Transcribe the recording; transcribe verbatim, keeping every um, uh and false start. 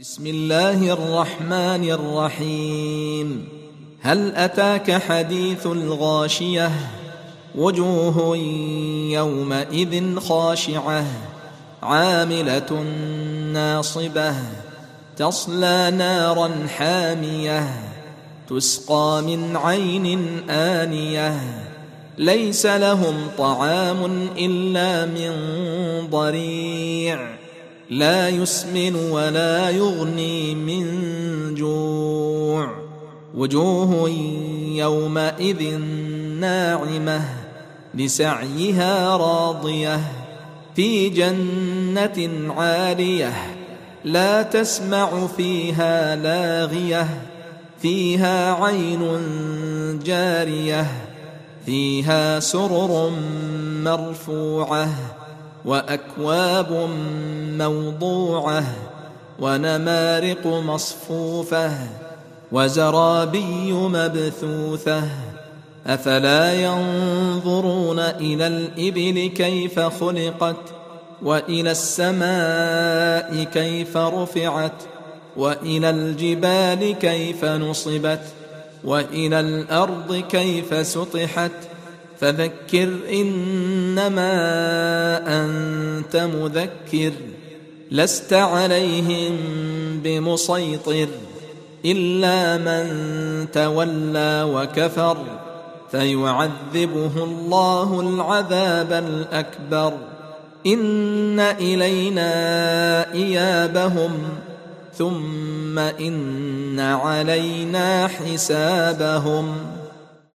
بسم الله الرحمن الرحيم. هل أتاك حديث الغاشية؟ وجوه يومئذ خاشعة عاملة ناصبة تصلى نارا حامية تسقى من عين آنية ليس لهم طعام إلا من ضريع لا يسمن ولا يغني من جوع. وجوه يومئذ ناعمة لسعيها راضية في جنة عالية لا تسمع فيها لاغية فيها عين جارية فيها سرر مرفوعة وأكواب موضوعة ونمارق مصفوفة وزرابي مبثوثة أفلا ينظرون إلى الإبل كيف خلقت وإلى السماء كيف رفعت وإلى الجبال كيف نصبت وإلى الأرض كيف سطحت فذكر إنما أنت مذكر لست عليهم بمسيطر إلا من تولى وكفر فيعذبه الله العذاب الأكبر إن إلينا إيابهم ثم إن علينا حسابهم.